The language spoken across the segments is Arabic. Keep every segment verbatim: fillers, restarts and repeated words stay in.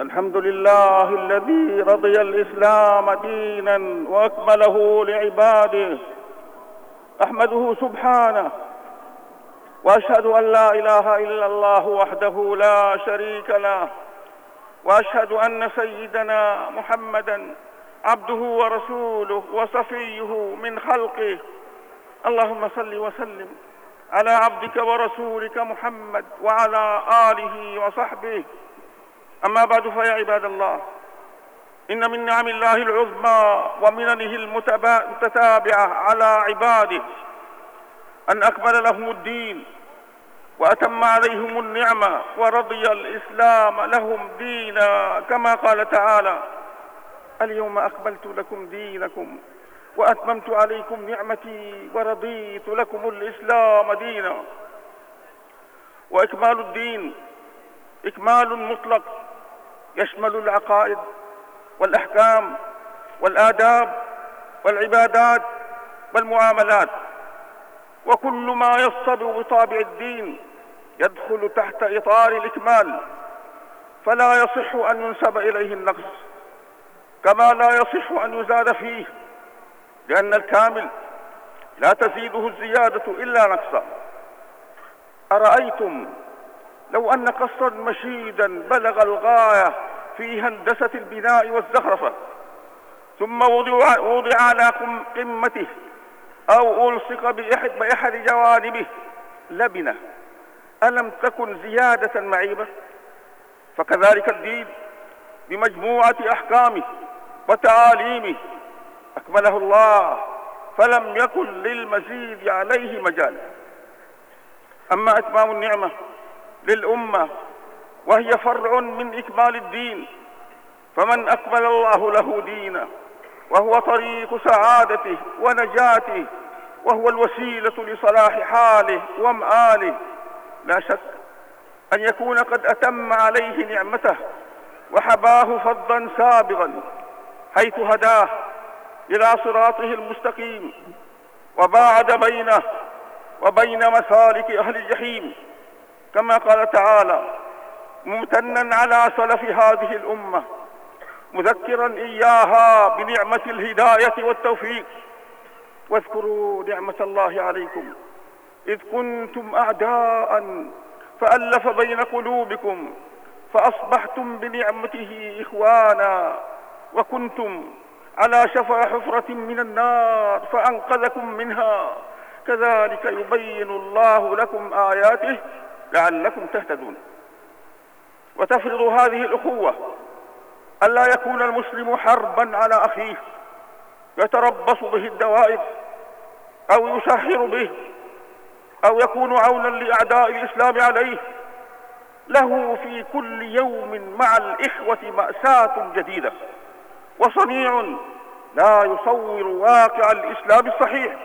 الحمد لله الذي رضي الإسلام دينا وأكمله لعباده، أحمده سبحانه وأشهد أن لا إله إلا الله وحده لا شريك له، وأشهد أن سيدنا محمدا عبده ورسوله وصفيه من خلقه. اللهم صل وسلم على عبدك ورسولك محمد وعلى آله وصحبه. أما بعد، فيا عباد الله، إن من نعم الله العظمى ومننه المتتابعة على عباده أن أكمل لهم الدين وأتم عليهم النعمة ورضي الإسلام لهم دينا، كما قال تعالى: اليوم أكملت لكم دينكم وأتممت عليكم نعمتي ورضيت لكم الإسلام دينا. وإكمال الدين إكمال مطلق يشمل العقائد والأحكام والآداب والعبادات والمعاملات، وكل ما يصطبغ بطابع الدين يدخل تحت إطار الإكمال، فلا يصح أن ينسب إليه النقص، كما لا يصح أن يزاد فيه، لأن الكامل لا تزيده الزيادة إلا نقصا. أرأيتم لو أن قصرا مشيدا بلغ الغاية في هندسة البناء والزخرفة ثم وضع, وضع على قمته أو ألصق بأحد, بأحد جوانبه لبنة، ألم تكن زيادة معيبة؟ فكذلك الدين بمجموعة أحكامه وتعاليمه أكمله الله، فلم يكن للمزيد عليه مجال. أما إتمام النعمة للأمة وهي فرع من إكمال الدين، فمن أكمل الله له دينه وهو طريق سعادته ونجاته وهو الوسيلة لصلاح حاله ومآله، لا شك أن يكون قد أتم عليه نعمته وحباه فضلا سابغا، حيث هداه إلى صراطه المستقيم وباعد بينه وبين مسالك أهل الجحيم، كما قال تعالى ممتنا على سلف هذه الأمة مذكرا إياها بنعمة الهداية والتوفيق: واذكروا نعمة الله عليكم إذ كنتم أعداء فألف بين قلوبكم فأصبحتم بنعمته إخوانا وكنتم على شفا حفرة من النار فأنقذكم منها، كذلك يبين الله لكم آياته لعلكم تهتدون. وتفرض هذه الأخوة ألا يكون المسلم حربا على أخيه يتربص به الدوائر أو يسخر به أو يكون عونا لأعداء الإسلام عليه. له في كل يوم مع الإخوة مأساة جديدة وصنيع لا يصور واقع الإسلام الصحيح.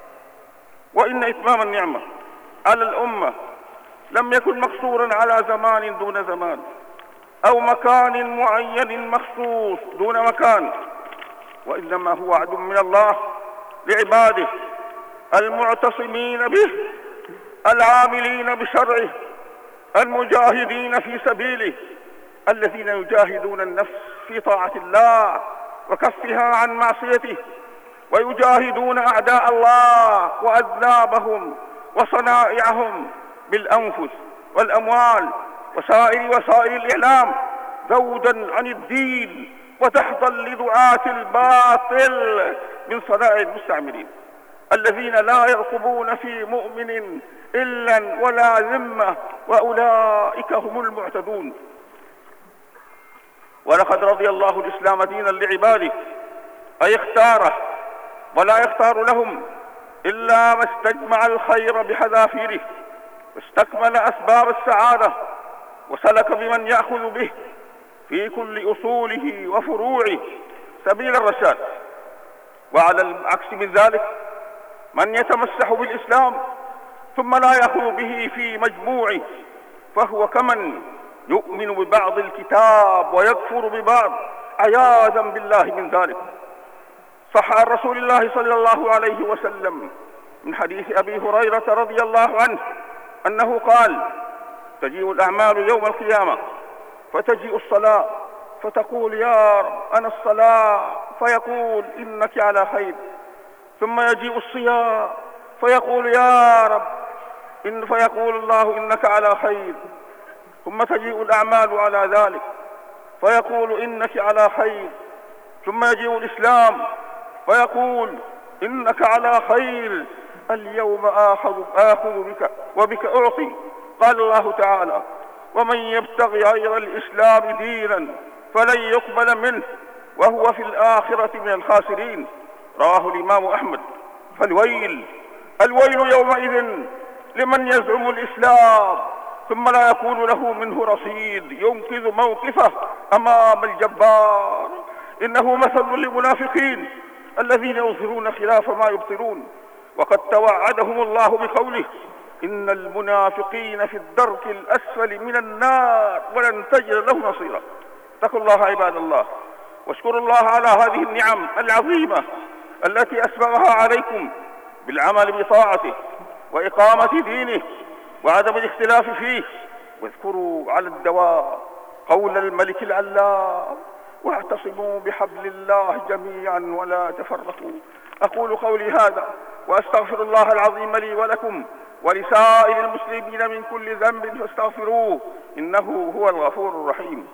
وإن إتمام النعمة على الأمة لم يكن مقصورا على زمان دون زمان أو مكان معين مخصوص دون مكان، وإنما هو وعد من الله لعباده المعتصمين به العاملين بشرعه المجاهدين في سبيله، الذين يجاهدون النفس في طاعة الله وكفها عن معصيته، ويجاهدون أعداء الله وأذنابهم وصنائعهم بالأنفس والأموال وسائر وسائل الإعلام ذودا عن الدين وتحضا لدعاة الباطل من صنائع المستعمرين، الذين لا يرقبون في مؤمن إلا ولا ذمة، وأولئك هم المعتدون. ولقد رضي الله الإسلام دينا لعباده، أي اختاره ولا يختار لهم إلا ما استجمع الخير بحذافيره واستكمل أسباب السعادة وسلك بمن يأخذ به في كل أصوله وفروعه سبيل الرشاد. وعلى العكس من ذلك من يتمسح بالإسلام ثم لا يأخذ به في مجموعه، فهو كمن يؤمن ببعض الكتاب ويكفر ببعض، عياذا بالله من ذلك. صح عن رسول الله صلى الله عليه وسلم من حديث أبي هريرة رضي الله عنه أنه قال: تجيء الأعمال يوم القيامة فتجيء الصلاة فتقول يا رب أنا الصلاة، فيقول إنك على خير. ثم يجيء الصيام فيقول يا رب إن فيقول الله إنك على خير. ثم تجيء الأعمال على ذلك فيقول إنك على خير. ثم يجيء الإسلام فيقول إنك على خير. اليوم آخذ, آخذ بك وبك أعطي. قال الله تعالى ومن يبتغي غير الإسلام دينا فلن يقبل منه وهو في الآخرة من الخاسرين. رواه الإمام أحمد. فالويل الويل يومئذ لمن يزعم الإسلام ثم لا يكون له منه رصيد ينقذ موقفه أمام الجبار. إنه مثل للمنافقين الذين يظهرون خلاف ما يبطلون، وقد توعدهم الله بقوله إن المنافقين في الدرك الأسفل من النار ولن تجد له نصيرا. اتقوا الله عباد الله، واشكروا الله على هذه النعم العظيمة التي أسبغها عليكم بالعمل بطاعته وإقامة دينه وعدم الاختلاف فيه. واذكروا على الدوام قول الملك العلام واعتصموا بحبل الله جميعا ولا تفرقوا. أقول قولي هذا وأستغفر الله العظيم لي ولكم ولسائر المسلمين من كل ذنب فاستغفروه إنه هو الغفور الرحيم.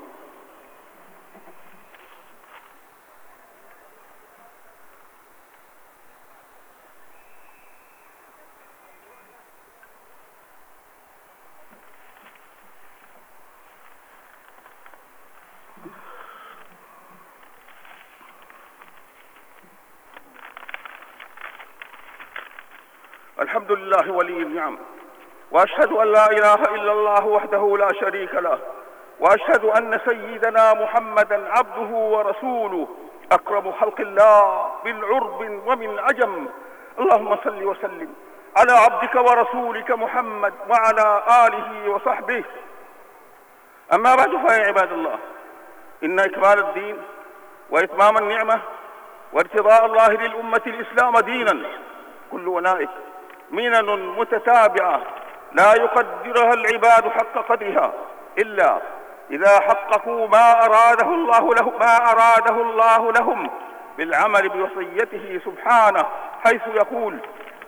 الحمد لله ولي النعم، وأشهد أن لا إله إلا الله وحده لا شريك له، وأشهد أن سيدنا محمدا عبده ورسوله أكرم خلق الله من عرب ومن عجم. اللهم صل وسلم على عبدك ورسولك محمد وعلى آله وصحبه. أما بعد فيا عباد الله، إن إكمال الدين وإتمام النعمة وارتضاء الله للأمة الإسلام دينا كل أولئك منن متتابعة لا يقدرها العباد حق قدرها إلا إذا حققوا ما أراده الله له ما أراده الله لهم بالعمل بوصيته سبحانه، حيث يقول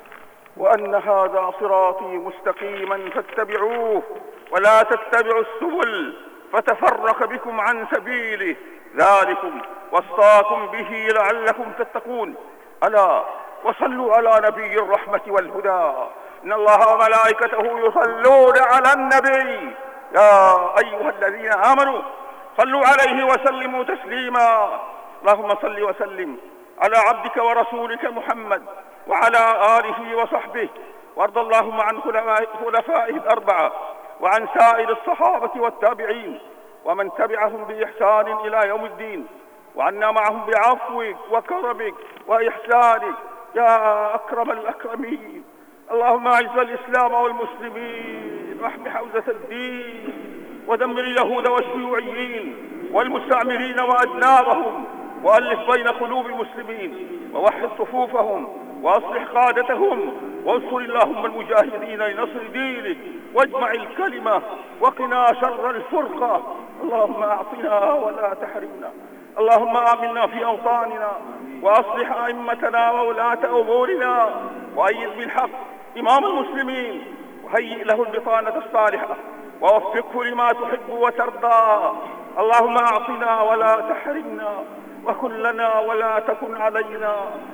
وأن هذا صراطي مستقيما فاتبعوه ولا تتبعوا السبل فتفرق بكم عن سبيله ذلكم وصاكم به لعلكم تتقون. ألا وصلوا على نبي الرحمة والهدى إن الله وملائكته يصلون على النبي يا أيها الذين آمنوا صلوا عليه وسلموا تسليما. اللهم صل وسلم على عبدك ورسولك محمد وعلى آله وصحبه، وارض اللهم عن خلفائه الأربعة وعن سائر الصحابة والتابعين ومن تبعهم بإحسان إلى يوم الدين، وعنا معهم بعفوك وكرمك وإحسانك يا أكرم الأكرمين. اللهم أعز الإسلام والمسلمين واحم حوزة الدين ودمر اليهود والشيوعيين والمستعمرين وأذنابهم وألف بين قلوب المسلمين ووحد صفوفهم وأصلح قادتهم وانصر اللهم المجاهدين لنصر دينك واجمع الكلمة وقنا شر الفرقة. اللهم أعطنا ولا تحرمنا. اللهم آمنا في أوطاننا وأصلح أئمتنا وولاة أمورنا وأيد بالحق إمام المسلمين وهيئ له البطانة الصالحة ووفقه لما تحب وترضى. اللهم أعطنا ولا تحرمنا وكن لنا ولا تكن علينا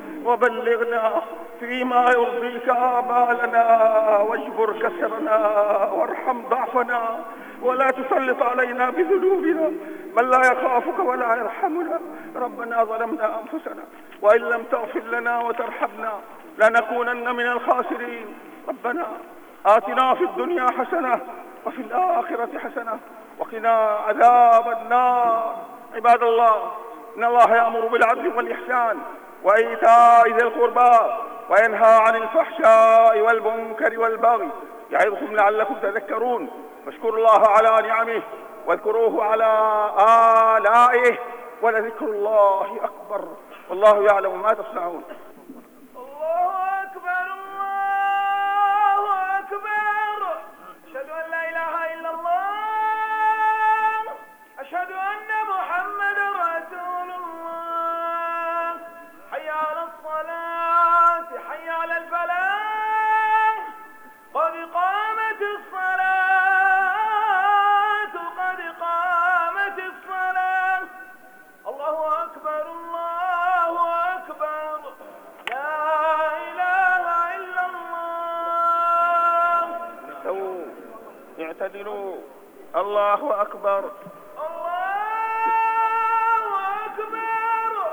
وبلغنا فيما يرضيك آمالنا واجبر كسرنا وارحم ضعفنا ولا تسلط علينا بذنوبنا من لا يخافك ولا يرحمنا. ربنا ظلمنا أنفسنا وإن لم تغفر لنا وترحمنا لنكونن من الخاسرين. ربنا آتنا في الدنيا حسنة وفي الآخرة حسنة وقنا عذاب النار. عباد الله، إن الله يأمر بالعدل والإحسان وإيتاء ذي القربى وينهى عن الفحشاء والمنكر والبغي يعظكم لعلكم تذكرون. فاشكروا الله على نعمه واذكروه على آلائه ولذكر الله أكبر والله يعلم ما تصنعون. الله أكبر الله أكبر. أشهد أن لا إله إلا الله. أشهد أن محمد الله أكبر. الله أكبر.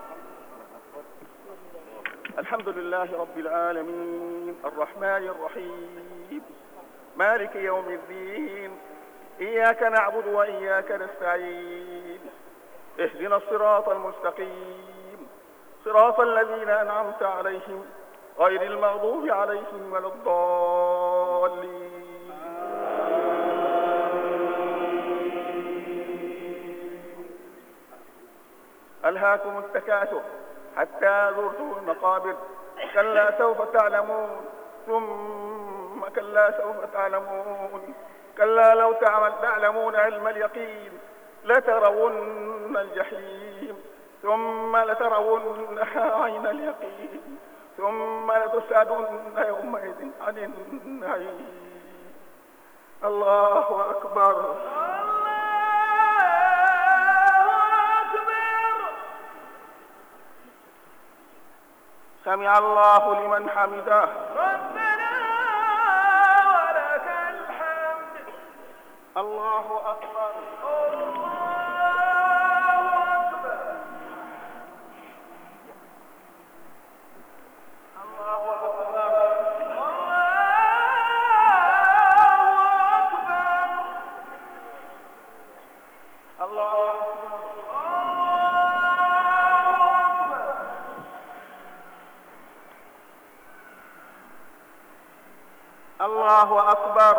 الحمد لله رب العالمين الرحمن الرحيم مالك يوم الدين إياك نعبد وإياك نستعين اهدنا الصراط المستقيم صراط الذين أنعمت عليهم غير المغضوب عليهم ولا الضالين. ألهاكم التكاثر حتى زرتم المقابر كلا سوف تعلمون ثم كلا سوف تعلمون كلا لو تعلمون علم اليقين لترون الجحيم ثم لترونها عين اليقين ثم لتسألن يومئذ عن النعيم. الله أكبر. سمع الله لمن حمده. ربنا ولك الحمد. الله أكبر. الله أكبر. الله أكبر. الله أكبر. الله أكبر. الله أكبر.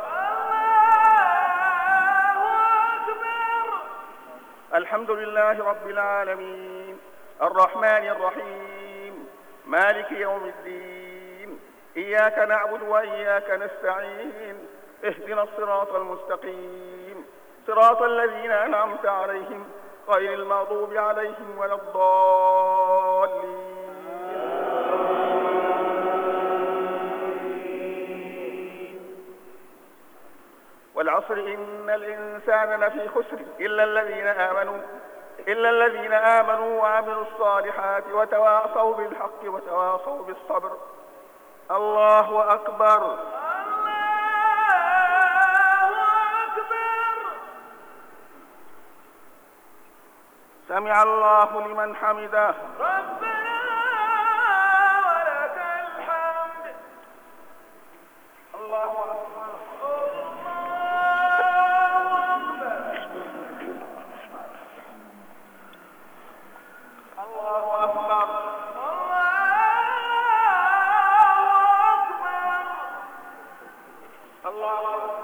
الله أكبر. الحمد لله رب العالمين الرحمن الرحيم مالك يوم الدين إياك نعبد وإياك نستعين اهدنا الصراط المستقيم صراط الذين أنعمت عليهم غير المغضوب عليهم ولا الضالين. والعصر إن الإنسان لفي خسر إلا الذين آمنوا إلا الذين آمنوا وعملوا الصالحات وتواصوا بالحق وتواصوا بالصبر. الله أكبر. الله أكبر. سمع الله لمن حمده. ربنا ولك الحمد. الله أكبر. الله أكبر. الله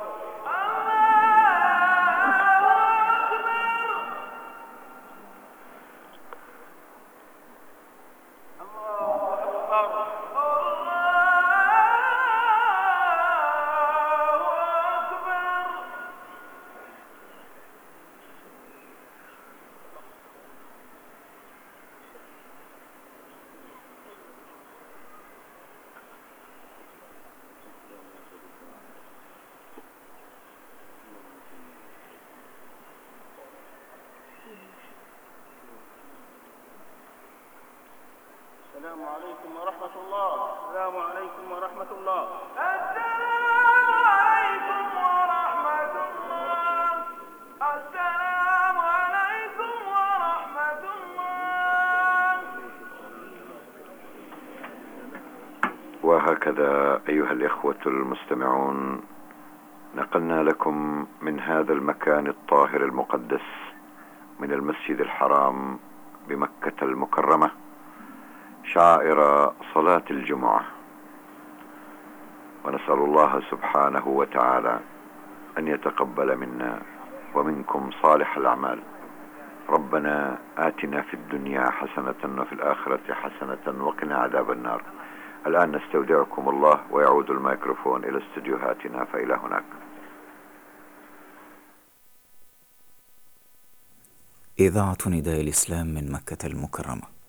السلام عليكم ورحمة الله. السلام عليكم ورحمة الله. السلام عليكم ورحمة الله. السلام عليكم ورحمة الله. وهكذا أيها الإخوة المستمعون نقلنا لكم من هذا المكان الطاهر المقدس من المسجد الحرام بمكة المكرمة شعائر صلاة الجمعة، ونسأل الله سبحانه وتعالى أن يتقبل منا ومنكم صالح الأعمال. ربنا آتنا في الدنيا حسنة وفي الآخرة حسنة وقنا عذاب النار. الآن نستودعكم الله ويعود الميكروفون إلى استديوهاتنا، فإلى هناك. إذاعة نداء الإسلام من مكة المكرمة.